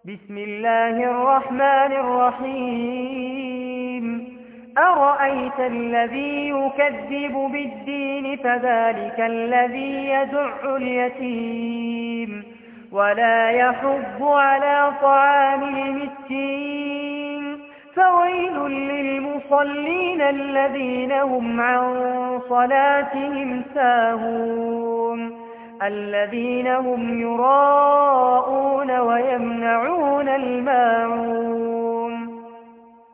بسم الله الرحمن الرحيم. أرأيت الذي يكذب بالدين فذلك الذي يدع اليتيم ولا يحض على طعام المسكين فويل للمصلين الذين هم عن صلاتهم ساهون الذين هم يراءون ويمنعون الماعون